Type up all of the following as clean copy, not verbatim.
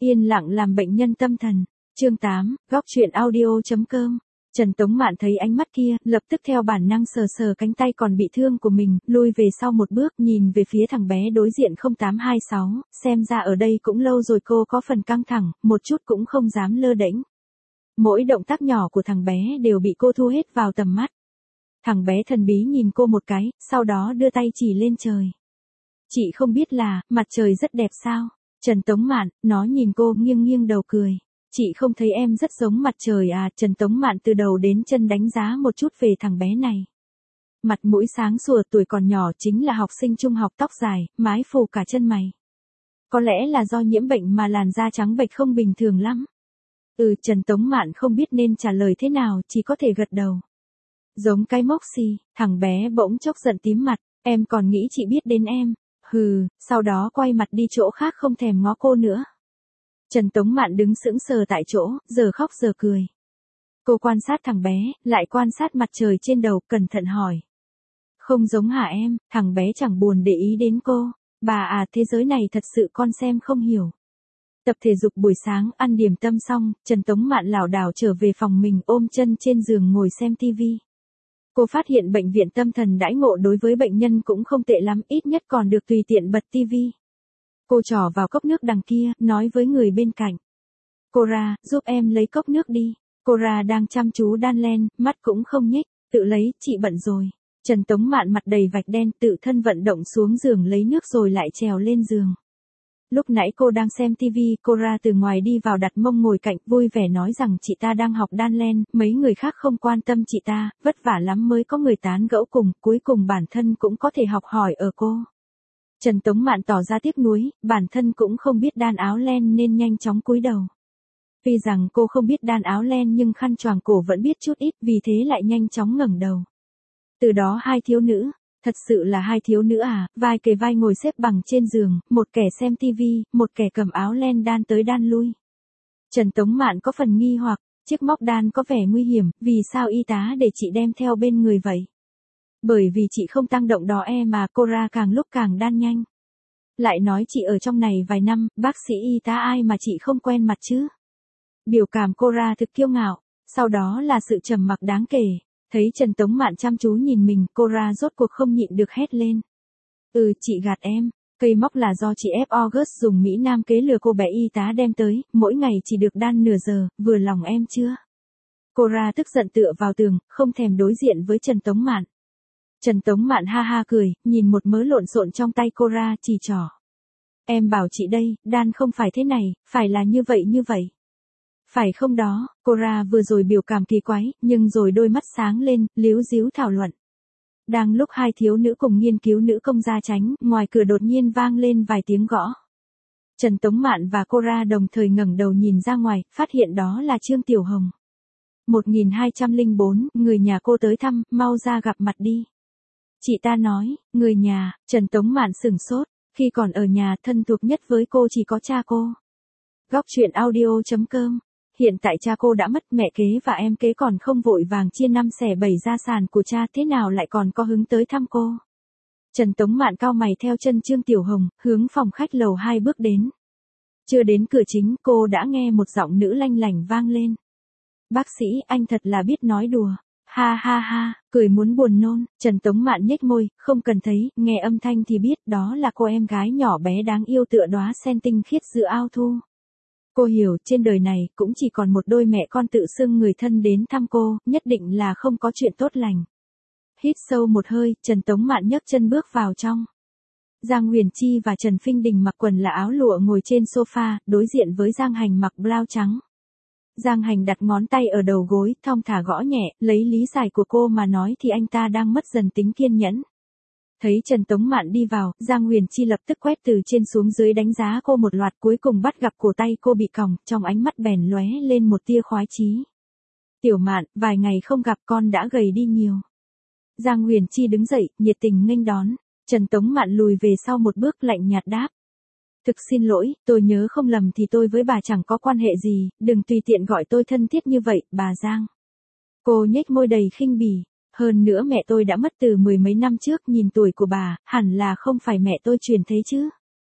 Yên lặng làm bệnh nhân tâm thần. Chương 8, góc truyện audio.com. Trần Tống Mạn thấy ánh mắt kia, lập tức theo bản năng sờ sờ cánh tay còn bị thương của mình, lui về sau một bước nhìn về phía thằng bé đối diện 0826, xem ra ở đây cũng lâu rồi cô có phần căng thẳng, một chút cũng không dám lơ đễnh. Mỗi động tác nhỏ của thằng bé đều bị cô thu hết vào tầm mắt. Thằng bé thần bí nhìn cô một cái, sau đó đưa tay chỉ lên trời. Chị không biết là, mặt trời rất đẹp sao? Trần Tống Mạn, nó nhìn cô nghiêng nghiêng đầu cười. Chị không thấy em rất giống mặt trời à? Trần Tống Mạn từ đầu đến chân đánh giá một chút về thằng bé này. Mặt mũi sáng sủa, tuổi còn nhỏ, chính là học sinh trung học, tóc dài, mái phủ cả chân mày. Có lẽ là do nhiễm bệnh mà làn da trắng bệch không bình thường lắm. Trần Tống Mạn không biết nên trả lời thế nào, chỉ có thể gật đầu. Giống cái mốc xì, thằng bé bỗng chốc giận tím mặt, em còn nghĩ chị biết đến em. Hừ, sau đó quay mặt đi chỗ khác không thèm ngó cô nữa. Trần Tống Mạn đứng sững sờ tại chỗ, giờ khóc giờ cười. Cô quan sát thằng bé, lại quan sát mặt trời trên đầu, cẩn thận hỏi. Không giống hả em? Thằng bé chẳng buồn để ý đến cô. Bà à, thế giới này thật sự con xem không hiểu. Tập thể dục buổi sáng, ăn điểm tâm xong, Trần Tống Mạn lảo đảo trở về phòng mình, ôm chân trên giường ngồi xem tivi. Cô phát hiện bệnh viện tâm thần đãi ngộ đối với bệnh nhân cũng không tệ lắm, ít nhất còn được tùy tiện bật tivi. Cô trỏ vào cốc nước đằng kia, nói với người bên cạnh. Cô ra, giúp em lấy cốc nước đi. Cô ra đang chăm chú đan len, mắt cũng không nhếch, tự lấy, chị bận rồi. Trần Tống Mạn mặt đầy vạch đen, tự thân vận động xuống giường lấy nước rồi lại trèo lên giường. Lúc nãy cô đang xem tivi, cô ra từ ngoài đi vào đặt mông ngồi cạnh, vui vẻ nói rằng chị ta đang học đan len, mấy người khác không quan tâm chị ta, vất vả lắm mới có người tán gẫu cùng, cuối cùng bản thân cũng có thể học hỏi ở cô. Trần Tống Mạn tỏ ra tiếc nuối, bản thân cũng không biết đan áo len nên nhanh chóng cúi đầu. Tuy rằng cô không biết đan áo len nhưng khăn choàng cổ vẫn biết chút ít, vì thế lại nhanh chóng ngẩng đầu. Từ đó hai thiếu nữ, thật sự là hai thiếu nữ à, vai kề vai ngồi xếp bằng trên giường, một kẻ xem tivi, một kẻ cầm áo len đan tới đan lui. Trần Tống Mạn có phần nghi hoặc, chiếc móc đan có vẻ nguy hiểm, vì sao y tá để chị đem theo bên người vậy? Bởi vì chị không tăng động đó mà, cô ra càng lúc càng đan nhanh. Lại nói chị ở trong này vài năm, bác sĩ y tá ai mà chị không quen mặt chứ? Biểu cảm cô ra thực kiêu ngạo, sau đó là sự trầm mặc đáng kể. Thấy Trần Tống Mạn chăm chú nhìn mình, cô ra rốt cuộc không nhịn được hét lên. Chị gạt em, cây móc là do chị F. August dùng Mỹ Nam kế lừa cô bé y tá đem tới, mỗi ngày chỉ được đan nửa giờ, vừa lòng em chưa? Cô ra tức giận tựa vào tường, không thèm đối diện với Trần Tống Mạn. Trần Tống Mạn ha ha cười, nhìn một mớ lộn xộn trong tay cô ra, chỉ trỏ. Em bảo chị đây, đan không phải thế này, phải là như vậy. Phải không đó? Cô ra vừa rồi biểu cảm kỳ quái, nhưng rồi đôi mắt sáng lên, líu díu thảo luận. Đang lúc hai thiếu nữ cùng nghiên cứu nữ công gia chánh, ngoài cửa đột nhiên vang lên vài tiếng gõ. Trần Tống Mạn và cô ra đồng thời ngẩng đầu nhìn ra ngoài, phát hiện đó là Trương Tiểu Hồng. 1204, người nhà cô tới thăm, mau ra gặp mặt đi. Chị ta nói, người nhà. Trần Tống Mạn sửng sốt, khi còn ở nhà thân thuộc nhất với cô chỉ có cha cô. Góc truyện audio.com. Hiện tại cha cô đã mất, mẹ kế và em kế còn không vội vàng chia 5/7 gia sản của cha, thế nào lại còn có hứng tới thăm cô. Trần Tống Mạn cau mày theo chân Trương Tiểu Hồng, hướng phòng khách lầu 2 bước đến. Chưa đến cửa chính, cô đã nghe một giọng nữ lanh lảnh vang lên. Bác sĩ, anh thật là biết nói đùa. Ha ha ha, cười muốn buồn nôn. Trần Tống Mạn nhếch môi, không cần thấy, nghe âm thanh thì biết, đó là cô em gái nhỏ bé đáng yêu tựa đóa sen tinh khiết giữa ao thu. Cô hiểu, trên đời này, cũng chỉ còn một đôi mẹ con tự xưng người thân đến thăm cô, nhất định là không có chuyện tốt lành. Hít sâu một hơi, Trần Tống Mạn nhấc chân bước vào trong. Giang Huyền Chi và Trần Phinh Đình mặc quần là áo lụa ngồi trên sofa, đối diện với Giang Hành mặc blouse trắng. Giang Hành đặt ngón tay ở đầu gối, thong thả gõ nhẹ, lấy lý giải của cô mà nói thì anh ta đang mất dần tính kiên nhẫn. Thấy Trần Tống Mạn đi vào, Giang Huyền Chi lập tức quét từ trên xuống dưới đánh giá cô một loạt, cuối cùng bắt gặp cổ tay cô bị còng, trong ánh mắt bèn lóe lên một tia khoái chí. Tiểu Mạn, vài ngày không gặp con đã gầy đi nhiều. Giang Huyền Chi đứng dậy, nhiệt tình nghênh đón. Trần Tống Mạn lùi về sau một bước, lạnh nhạt đáp. Thực xin lỗi, tôi nhớ không lầm thì tôi với bà chẳng có quan hệ gì, đừng tùy tiện gọi tôi thân thiết như vậy, bà Giang. Cô nhếch môi đầy khinh bỉ. Hơn nữa mẹ tôi đã mất từ 10 mấy năm trước, nhìn tuổi của bà, hẳn là không phải mẹ tôi truyền thế chứ.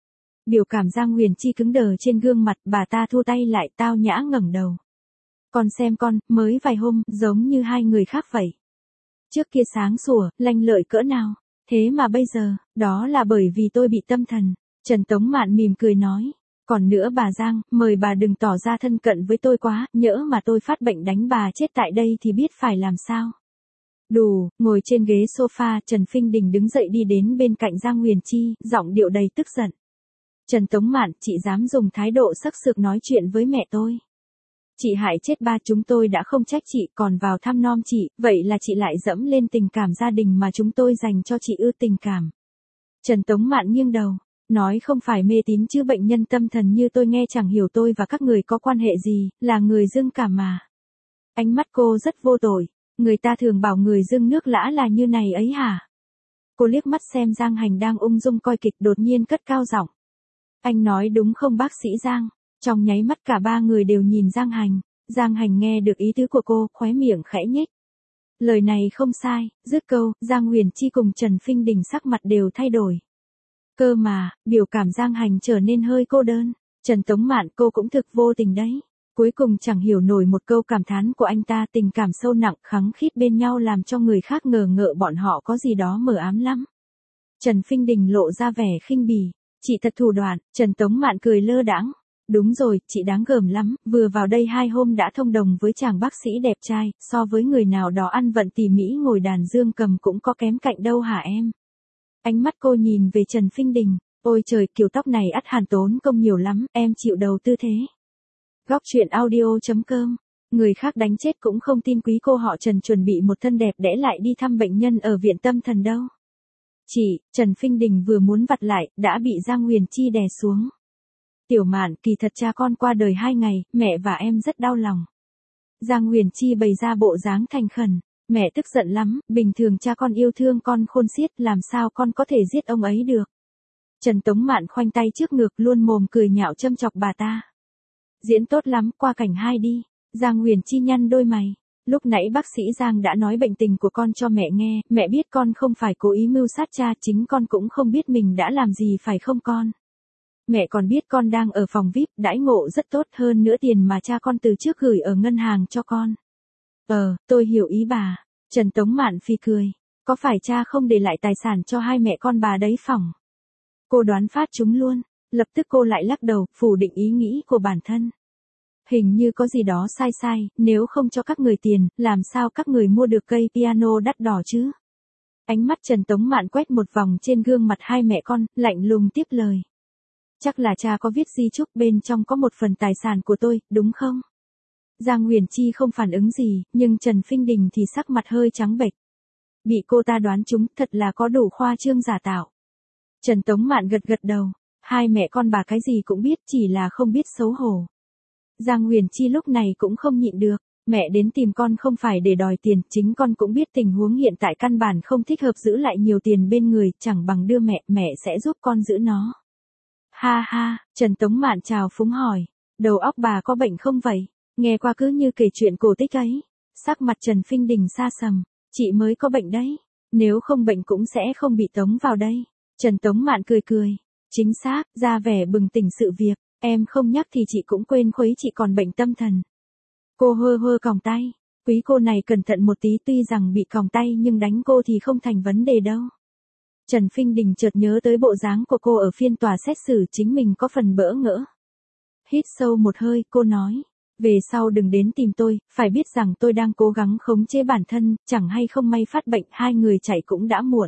Biểu cảm Giang Huyền Chi cứng đờ trên gương mặt, bà ta thu tay lại, tao nhã ngẩng đầu. Con xem con, mới vài hôm, giống như hai người khác vậy. Trước kia sáng sủa, lanh lợi cỡ nào, thế mà bây giờ, đó là bởi vì tôi bị tâm thần. Trần Tống Mạn mỉm cười nói. Còn nữa bà Giang, mời bà đừng tỏ ra thân cận với tôi quá, nhỡ mà tôi phát bệnh đánh bà chết tại đây thì biết phải làm sao. Đủ, ngồi trên ghế sofa, Trần Phinh Đình đứng dậy đi đến bên cạnh Giang Huyền Chi, giọng điệu đầy tức giận. Trần Tống Mạn, chị dám dùng thái độ sắc sược nói chuyện với mẹ tôi. Chị hại chết ba chúng tôi đã không trách chị, còn vào thăm nom chị, vậy là chị lại dẫm lên tình cảm gia đình mà chúng tôi dành cho chị ư? Tình cảm. Trần Tống Mạn nghiêng đầu, nói không phải mê tín chứ bệnh nhân tâm thần như tôi nghe chẳng hiểu tôi và các người có quan hệ gì, là người dưng cảm mà. Ánh mắt cô rất vô tội, người ta thường bảo người dưng nước lã là như này ấy hả? Cô liếc mắt xem Giang Hành đang ung dung coi kịch, đột nhiên cất cao giọng. Anh nói đúng không bác sĩ Giang? Trong nháy mắt cả ba người đều nhìn Giang Hành. Giang Hành nghe được ý tứ của cô, khóe miệng khẽ nhếch. Lời này không sai, dứt câu, Giang Huyền Chi cùng Trần Phinh Đình sắc mặt đều thay đổi. Cơ mà, biểu cảm Giang Hành trở nên hơi cô đơn. Trần Tống Mạn, cô cũng thực vô tình đấy. Cuối cùng chẳng hiểu nổi một câu cảm thán của anh ta, tình cảm sâu nặng khăng khít bên nhau làm cho người khác ngờ ngợ bọn họ có gì đó mờ ám lắm. Trần Phinh Đình lộ ra vẻ khinh bỉ. Chị thật thủ đoạn. Trần Tống Mạn cười lơ đãng. Đúng rồi, chị đáng gờm lắm, vừa vào đây 2 hôm đã thông đồng với chàng bác sĩ đẹp trai, so với người nào đó ăn vận tỉ mỉ ngồi đàn dương cầm cũng có kém cạnh đâu hả em? Ánh mắt cô nhìn về Trần Phinh Đình, ôi trời, kiểu tóc này ắt hẳn tốn công nhiều lắm, em chịu đầu tư thế. Góc truyện audio.com, người khác đánh chết cũng không tin quý cô họ Trần chuẩn bị một thân đẹp đẽ lại đi thăm bệnh nhân ở viện tâm thần đâu. Chị, Trần Phinh Đình vừa muốn vặt lại, đã bị Giang Huyền Chi đè xuống. Tiểu Mạn, kỳ thật cha con qua đời 2 ngày, mẹ và em rất đau lòng. Giang Huyền Chi bày ra bộ dáng thành khẩn, mẹ tức giận lắm, bình thường cha con yêu thương con khôn xiết, làm sao con có thể giết ông ấy được. Trần Tống Mạn khoanh tay trước ngực luôn mồm cười nhạo châm chọc bà ta. Diễn tốt lắm, qua cảnh 2 đi. Giang Huyền Chi nhăn đôi mày. Lúc nãy bác sĩ Giang đã nói bệnh tình của con cho mẹ nghe, mẹ biết con không phải cố ý mưu sát cha, chính con cũng không biết mình đã làm gì phải không con? Mẹ còn biết con đang ở phòng VIP, đãi ngộ rất tốt, hơn nữa tiền mà cha con từ trước gửi ở ngân hàng cho con. Tôi hiểu ý bà. Trần Tống Mạn phì cười. Có phải cha không để lại tài sản cho hai mẹ con bà đấy phỏng? Cô đoán phát chúng luôn. Lập tức cô lại lắc đầu, phủ định ý nghĩ của bản thân. Hình như có gì đó sai sai, nếu không cho các người tiền, làm sao các người mua được cây piano đắt đỏ chứ? Ánh mắt Trần Tống Mạn quét một vòng trên gương mặt hai mẹ con, lạnh lùng tiếp lời. Chắc là cha có viết di chúc, bên trong có một phần tài sản của tôi, đúng không? Giang Huyền Chi không phản ứng gì, nhưng Trần Phinh Đình thì sắc mặt hơi trắng bệch. Bị cô ta đoán trúng, thật là có đủ khoa trương giả tạo. Trần Tống Mạn gật gật đầu, hai mẹ con bà cái gì cũng biết, chỉ là không biết xấu hổ. Giang Huyền Chi lúc này cũng không nhịn được, mẹ đến tìm con không phải để đòi tiền, chính con cũng biết tình huống hiện tại căn bản không thích hợp giữ lại nhiều tiền bên người, chẳng bằng đưa mẹ sẽ giúp con giữ nó. Ha ha, Trần Tống Mạn chào phúng hỏi, đầu óc bà có bệnh không vậy? Nghe qua cứ như kể chuyện cổ tích ấy. Sắc mặt Trần Phinh Đình xa sầm, chị mới có bệnh đấy, nếu không bệnh cũng sẽ không bị tống vào đây. Trần Tống Mạn cười cười, chính xác, ra vẻ bừng tỉnh sự việc, em không nhắc thì chị cũng quên khuấy chị còn bệnh tâm thần. Cô hơ hơ còng tay, quý cô này cẩn thận một tí, tuy rằng bị còng tay nhưng đánh cô thì không thành vấn đề đâu. Trần Phinh Đình chợt nhớ tới bộ dáng của cô ở phiên tòa xét xử, chính mình có phần bỡ ngỡ. Hít sâu một hơi, cô nói, về sau đừng đến tìm tôi, phải biết rằng tôi đang cố gắng khống chế bản thân, chẳng hay không may phát bệnh, hai người chạy cũng đã muộn.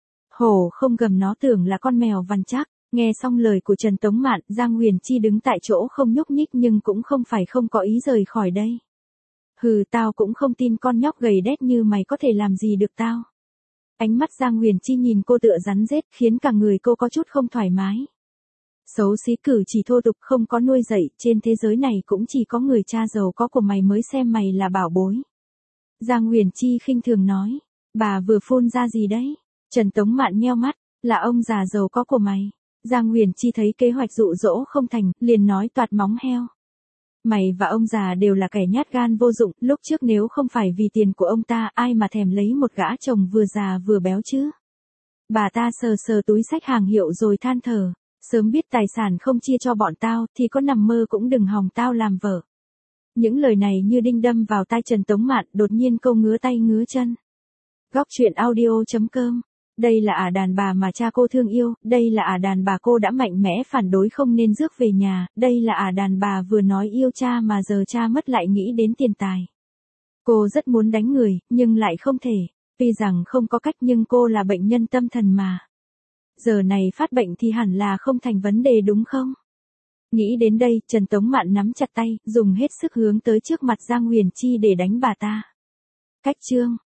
Hổ không gầm nó tưởng là con mèo vằn chắc. Nghe xong lời của Trần Tống Mạn, Giang Huyền Chi đứng tại chỗ không nhúc nhích nhưng cũng không phải không có ý rời khỏi đây. Hừ, tao cũng không tin con nhóc gầy đét như mày có thể làm gì được tao. Ánh mắt Giang Huyền Chi nhìn cô tựa rắn rết, khiến cả người cô có chút không thoải mái. Xấu xí cử chỉ thô tục không có nuôi dạy, trên thế giới này cũng chỉ có người cha giàu có của mày mới xem mày là bảo bối. Giang Huyền Chi khinh thường nói, bà vừa phun ra gì đấy? Trần Tống Mạn nheo mắt, là ông già giàu có của mày. Giang Huyền Chi thấy kế hoạch dụ dỗ không thành, liền nói toạt móng heo. Mày và ông già đều là kẻ nhát gan vô dụng, lúc trước nếu không phải vì tiền của ông ta, ai mà thèm lấy một gã chồng vừa già vừa béo chứ. Bà ta sờ sờ túi xách hàng hiệu rồi than thở, Sớm biết tài sản không chia cho bọn tao, thì có nằm mơ cũng đừng hòng tao làm vợ. Những lời này như đinh đâm vào tai Trần Tống Mạn, đột nhiên cô ngứa tay ngứa chân. Góc truyện audio.com. Đây là đàn bà mà cha cô thương yêu, đây là đàn bà cô đã mạnh mẽ phản đối không nên rước về nhà, đây là đàn bà vừa nói yêu cha mà giờ cha mất lại nghĩ đến tiền tài. Cô rất muốn đánh người, nhưng lại không thể, tuy rằng không có cách nhưng cô là bệnh nhân tâm thần mà. Giờ này phát bệnh thì hẳn là không thành vấn đề đúng không? Nghĩ đến đây, Trần Tống Mạn nắm chặt tay, dùng hết sức hướng tới trước mặt Giang Huyền Chi để đánh bà ta. Cách chương